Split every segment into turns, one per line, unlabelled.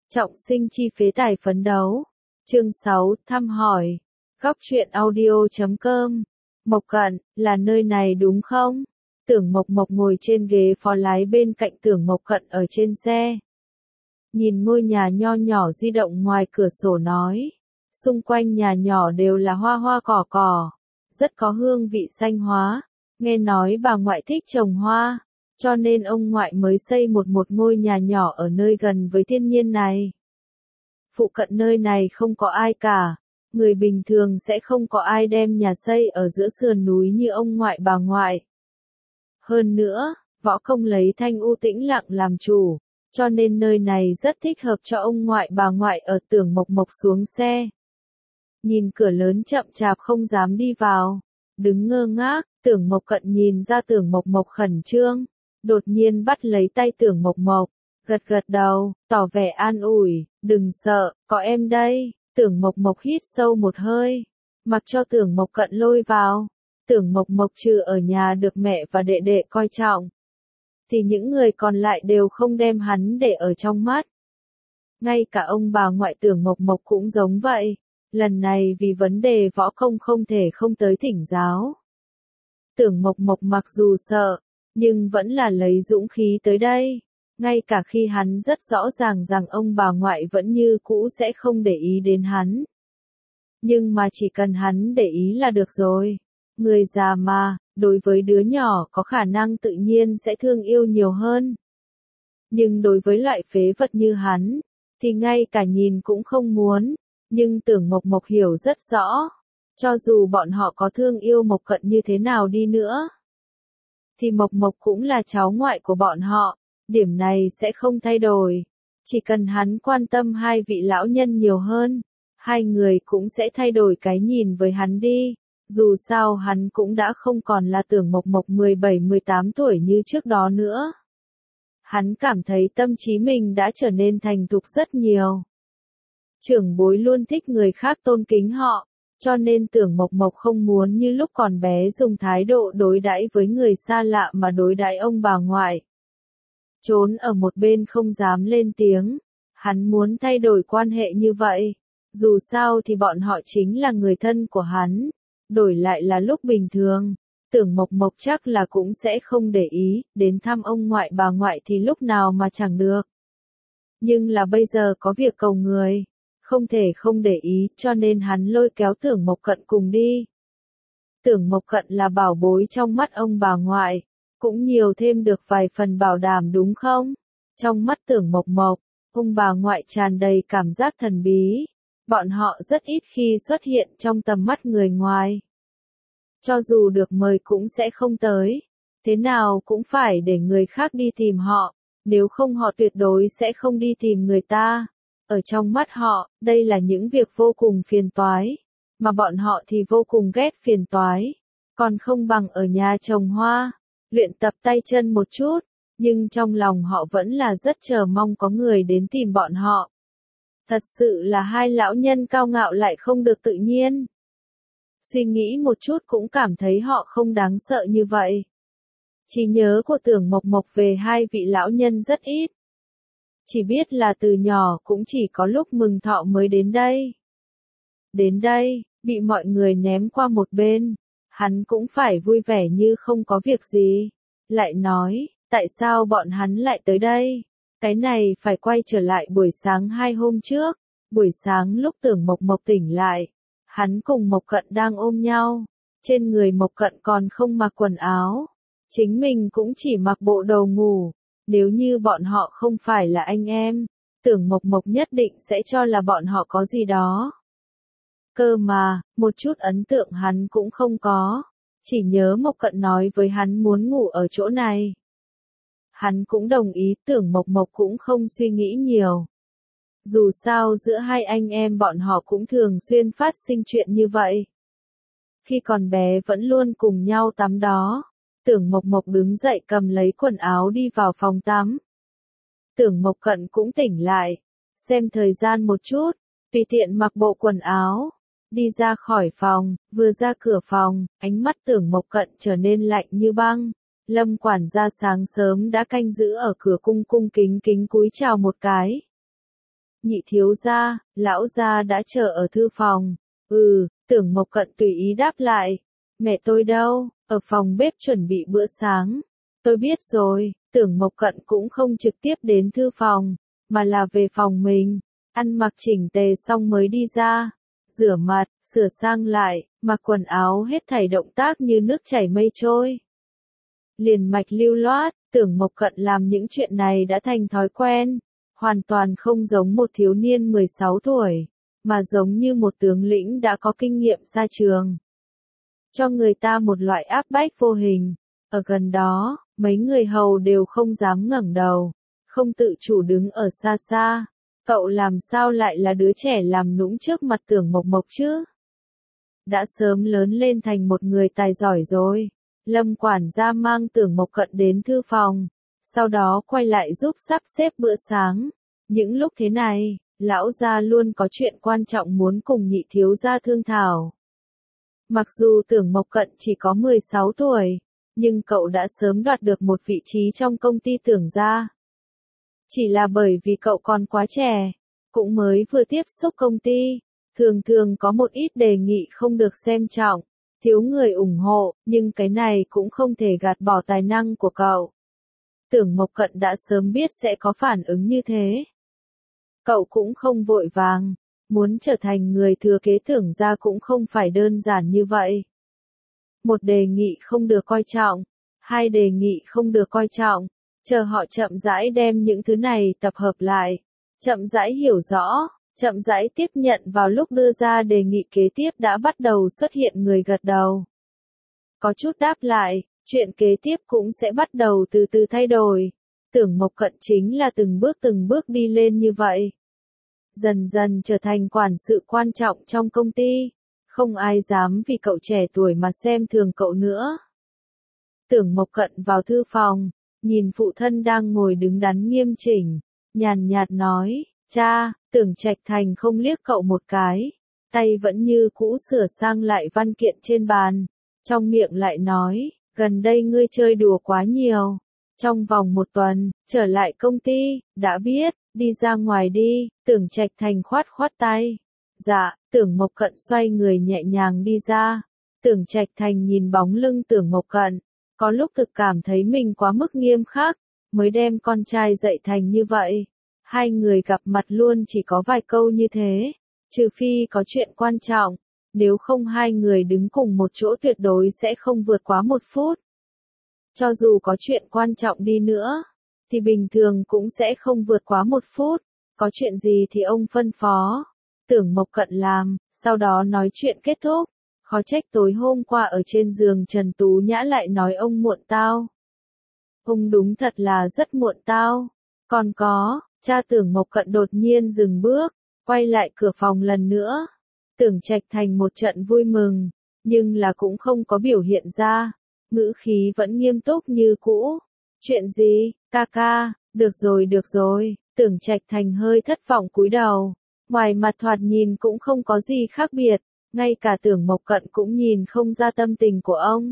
Trọng sinh chi phế tài phấn đấu. Chương 6, thăm hỏi. Góc truyện audio.com. Mộc Cận, là nơi này đúng không? Tưởng Mộc Mộc ngồi trên ghế phó lái bên cạnh Tưởng Mộc Cận ở trên xe. Nhìn ngôi nhà nho nhỏ di động ngoài cửa sổ nói. Xung quanh nhà nhỏ đều là hoa hoa cỏ cỏ. Rất có hương vị xanh hóa. Nghe nói bà ngoại thích trồng hoa. Cho nên ông ngoại mới xây một ngôi nhà nhỏ ở nơi gần với thiên nhiên này. Phụ cận nơi này không có ai cả. Người bình thường sẽ không có ai đem nhà xây ở giữa sườn núi như ông ngoại bà ngoại. Hơn nữa, võ công lấy thanh u tĩnh lặng làm chủ, cho nên nơi này rất thích hợp cho ông ngoại bà ngoại ở. Tưởng Mộc Mộc xuống xe. Nhìn cửa lớn chậm chạp không dám đi vào. Đứng ngơ ngác, Tưởng Mộc Cận nhìn ra Tưởng Mộc Mộc khẩn trương. Đột nhiên bắt lấy tay Tưởng Mộc Mộc, gật gật đầu, tỏ vẻ an ủi, đừng sợ, có em đây. Tưởng Mộc Mộc hít sâu một hơi, mặc cho Tưởng Mộc Cận lôi vào. Tưởng Mộc Mộc trừ ở nhà được mẹ và đệ đệ coi trọng, thì những người còn lại đều không đem hắn để ở trong mắt. Ngay cả ông bà ngoại Tưởng Mộc Mộc cũng giống vậy, lần này vì vấn đề võ công không thể không tới thỉnh giáo. Tưởng Mộc Mộc mặc dù sợ, nhưng vẫn là lấy dũng khí tới đây, ngay cả khi hắn rất rõ ràng rằng ông bà ngoại vẫn như cũ sẽ không để ý đến hắn. Nhưng mà chỉ cần hắn để ý là được rồi. Người già mà, đối với đứa nhỏ có khả năng tự nhiên sẽ thương yêu nhiều hơn. Nhưng đối với loại phế vật như hắn, thì ngay cả nhìn cũng không muốn. Nhưng Tưởng Mộc Mộc hiểu rất rõ, cho dù bọn họ có thương yêu Mộc Cận như thế nào đi nữa, thì Mộc Mộc cũng là cháu ngoại của bọn họ, điểm này sẽ không thay đổi. Chỉ cần hắn quan tâm hai vị lão nhân nhiều hơn, hai người cũng sẽ thay đổi cái nhìn với hắn đi. Dù sao hắn cũng đã không còn là Tưởng Mộc Mộc 17-18 tuổi như trước đó nữa. Hắn cảm thấy tâm trí mình đã trở nên thành thục rất nhiều. Trưởng bối luôn thích người khác tôn kính họ, cho nên Tưởng Mộc Mộc không muốn như lúc còn bé dùng thái độ đối đãi với người xa lạ mà đối đãi ông bà ngoại. Trốn ở một bên không dám lên tiếng, hắn muốn thay đổi quan hệ như vậy. Dù sao thì bọn họ chính là người thân của hắn, đổi lại là lúc bình thường, Tưởng Mộc Mộc chắc là cũng sẽ không để ý, đến thăm ông ngoại bà ngoại thì lúc nào mà chẳng được. Nhưng là bây giờ có việc cầu người, không thể không để ý, cho nên hắn lôi kéo Tưởng Mộc Cận cùng đi. Tưởng Mộc Cận là bảo bối trong mắt ông bà ngoại, cũng nhiều thêm được vài phần bảo đảm đúng không? Trong mắt Tưởng Mộc Mộc, ông bà ngoại tràn đầy cảm giác thần bí, bọn họ rất ít khi xuất hiện trong tầm mắt người ngoài. Cho dù được mời cũng sẽ không tới, thế nào cũng phải để người khác đi tìm họ, nếu không họ tuyệt đối sẽ không đi tìm người ta. Ở trong mắt họ, đây là những việc vô cùng phiền toái, mà bọn họ thì vô cùng ghét phiền toái, còn không bằng ở nhà trồng hoa, luyện tập tay chân một chút, nhưng trong lòng họ vẫn là rất chờ mong có người đến tìm bọn họ. Thật sự là hai lão nhân cao ngạo lại không được tự nhiên. Suy nghĩ một chút cũng cảm thấy họ không đáng sợ như vậy. Trí nhớ của Tưởng Mộc Mộc về hai vị lão nhân rất ít. Chỉ biết là từ nhỏ cũng chỉ có lúc mừng thọ mới đến đây. Đến đây, bị mọi người ném qua một bên, hắn cũng phải vui vẻ như không có việc gì. Lại nói, tại sao bọn hắn lại tới đây? Cái này phải quay trở lại buổi sáng 2 hôm trước. Buổi sáng lúc Tưởng Mộc Mộc tỉnh lại, hắn cùng Mộc Cận đang ôm nhau. Trên người Mộc Cận còn không mặc quần áo. Chính mình cũng chỉ mặc bộ đồ ngủ. Nếu như bọn họ không phải là anh em, Tưởng Mộc Mộc nhất định sẽ cho là bọn họ có gì đó. Cơ mà, một chút ấn tượng hắn cũng không có. Chỉ nhớ Mộc Cận nói với hắn muốn ngủ ở chỗ này. Hắn cũng đồng ý, Tưởng Mộc Mộc cũng không suy nghĩ nhiều. Dù sao giữa hai anh em bọn họ cũng thường xuyên phát sinh chuyện như vậy. Khi còn bé vẫn luôn cùng nhau tắm đó. Tưởng Mộc Mộc đứng dậy cầm lấy quần áo đi vào phòng tắm. Tưởng Mộc Cận cũng tỉnh lại, xem thời gian một chút, tùy tiện mặc bộ quần áo, đi ra khỏi phòng, vừa ra cửa phòng, ánh mắt Tưởng Mộc Cận trở nên lạnh như băng. Lâm quản gia sáng sớm đã canh giữ ở cửa cung cung kính kính cúi chào một cái. nhị thiếu gia, lão gia đã chờ ở thư phòng. Tưởng Mộc Cận tùy ý đáp lại. Mẹ tôi đâu, ở phòng bếp chuẩn bị bữa sáng. Tôi biết rồi, Tưởng Mộc Cận cũng không trực tiếp đến thư phòng, mà là về phòng mình, ăn mặc chỉnh tề xong mới đi ra, rửa mặt, sửa sang lại, mặc quần áo hết thảy động tác như nước chảy mây trôi. Liền mạch lưu loát, Tưởng Mộc Cận làm những chuyện này đã thành thói quen, hoàn toàn không giống một thiếu niên 16 tuổi, mà giống như một tướng lĩnh đã có kinh nghiệm xa trường. Cho người ta một loại áp bách vô hình, ở gần đó, mấy người hầu đều không dám ngẩng đầu, không tự chủ đứng ở xa xa. Cậu làm sao lại là đứa trẻ làm nũng trước mặt Tưởng Mộc Mộc chứ? Đã sớm lớn lên thành một người tài giỏi rồi. Lâm quản gia mang Tưởng Mộc Cận đến thư phòng, sau đó quay lại giúp sắp xếp bữa sáng. Những lúc thế này, lão gia luôn có chuyện quan trọng muốn cùng nhị thiếu gia thương thảo. Mặc dù Tưởng Mộc Cận chỉ có 16 tuổi, nhưng cậu đã sớm đoạt được một vị trí trong công ty Tưởng gia. Chỉ là bởi vì cậu còn quá trẻ, cũng mới vừa tiếp xúc công ty, thường thường có một ít đề nghị không được xem trọng, thiếu người ủng hộ, nhưng cái này cũng không thể gạt bỏ tài năng của cậu. Tưởng Mộc Cận đã sớm biết sẽ có phản ứng như thế. Cậu cũng không vội vàng, muốn trở thành người thừa kế Tưởng gia cũng không phải đơn giản như vậy. Một đề nghị không được coi trọng, hai đề nghị không được coi trọng, chờ họ chậm rãi đem những thứ này tập hợp lại, chậm rãi hiểu rõ, chậm rãi tiếp nhận vào lúc đưa ra đề nghị kế tiếp đã bắt đầu xuất hiện người gật đầu. Có chút đáp lại, chuyện kế tiếp cũng sẽ bắt đầu từ từ thay đổi. Tưởng Mộc Cận chính là từng bước đi lên như vậy. Dần dần trở thành quản sự quan trọng trong công ty, không ai dám vì cậu trẻ tuổi mà xem thường cậu nữa. Tưởng Mộc Cận vào thư phòng, nhìn phụ thân đang ngồi đứng đắn nghiêm chỉnh, nhàn nhạt nói, cha. Tưởng Trạch Thành không liếc cậu một cái, tay vẫn như cũ sửa sang lại văn kiện trên bàn, trong miệng lại nói, gần đây ngươi chơi đùa quá nhiều, trong vòng một tuần, trở lại công ty, đã biết, đi ra ngoài đi. Tưởng Trạch Thành khoát khoát tay. Dạ. Tưởng Mộc Cận xoay người nhẹ nhàng đi ra. Tưởng Trạch Thành nhìn bóng lưng Tưởng Mộc Cận, có lúc thực cảm thấy mình quá mức nghiêm khắc, mới đem con trai dạy thành như vậy. Hai người gặp mặt luôn chỉ có vài câu như thế, trừ phi có chuyện quan trọng, nếu không hai người đứng cùng một chỗ tuyệt đối sẽ không vượt quá 1 phút. Cho dù có chuyện quan trọng đi nữa, thì bình thường cũng sẽ không vượt quá 1 phút, có chuyện gì thì ông phân phó. Tưởng Mộc Cận làm, sau đó nói chuyện kết thúc, khó trách tối hôm qua ở trên giường Trần Tú Nhã lại nói ông muộn tao. Ông đúng thật là rất muộn tao. Còn có, cha Tưởng Mộc Cận đột nhiên dừng bước, quay lại cửa phòng lần nữa. Tưởng Trạch Thành một trận vui mừng, nhưng là cũng không có biểu hiện ra, ngữ khí vẫn nghiêm túc như cũ. Chuyện gì, ca ca, được rồi, Tưởng Trạch Thành hơi thất vọng cúi đầu, ngoài mặt thoạt nhìn cũng không có gì khác biệt, ngay cả Tưởng Mộc Cận cũng nhìn không ra tâm tình của ông.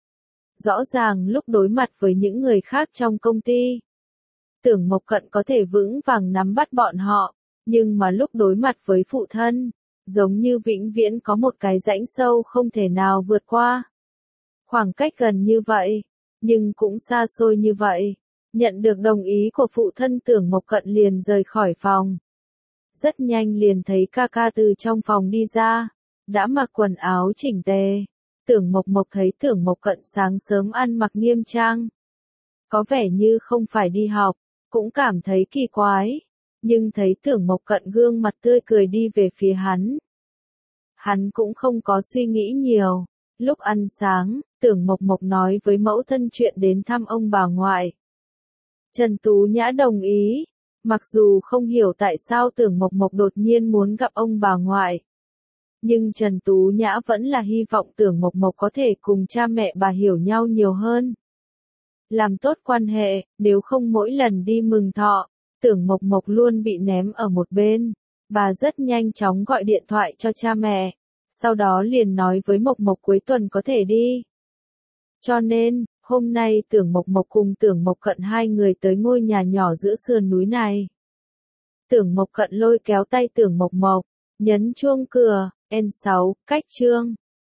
Rõ ràng lúc đối mặt với những người khác trong công ty, Tưởng Mộc Cận có thể vững vàng nắm bắt bọn họ, nhưng mà lúc đối mặt với phụ thân, giống như vĩnh viễn có một cái rãnh sâu không thể nào vượt qua. Khoảng cách gần như vậy, nhưng cũng xa xôi như vậy. Nhận được đồng ý của phụ thân, Tưởng Mộc Cận liền rời khỏi phòng. Rất nhanh liền thấy ca ca từ trong phòng đi ra, đã mặc quần áo chỉnh tề. Tưởng Mộc Mộc thấy Tưởng Mộc Cận sáng sớm ăn mặc nghiêm trang, có vẻ như không phải đi học, cũng cảm thấy kỳ quái, nhưng thấy Tưởng Mộc Cận gương mặt tươi cười đi về phía hắn. Hắn cũng không có suy nghĩ nhiều, lúc ăn sáng, Tưởng Mộc Mộc nói với mẫu thân chuyện đến thăm ông bà ngoại. Trần Tú Nhã đồng ý, mặc dù không hiểu tại sao Tưởng Mộc Mộc đột nhiên muốn gặp ông bà ngoại. Nhưng Trần Tú Nhã vẫn là hy vọng Tưởng Mộc Mộc có thể cùng cha mẹ bà hiểu nhau nhiều hơn. Làm tốt quan hệ, nếu không mỗi lần đi mừng thọ, Tưởng Mộc Mộc luôn bị ném ở một bên. Bà rất nhanh chóng gọi điện thoại cho cha mẹ, sau đó liền nói với Mộc Mộc cuối tuần có thể đi. Cho nên, hôm nay Tưởng Mộc Mộc cùng Tưởng Mộc Cận hai người tới ngôi nhà nhỏ giữa sườn núi này. Tưởng Mộc Cận lôi kéo tay Tưởng Mộc Mộc, nhấn chuông cửa, N6, cách chương.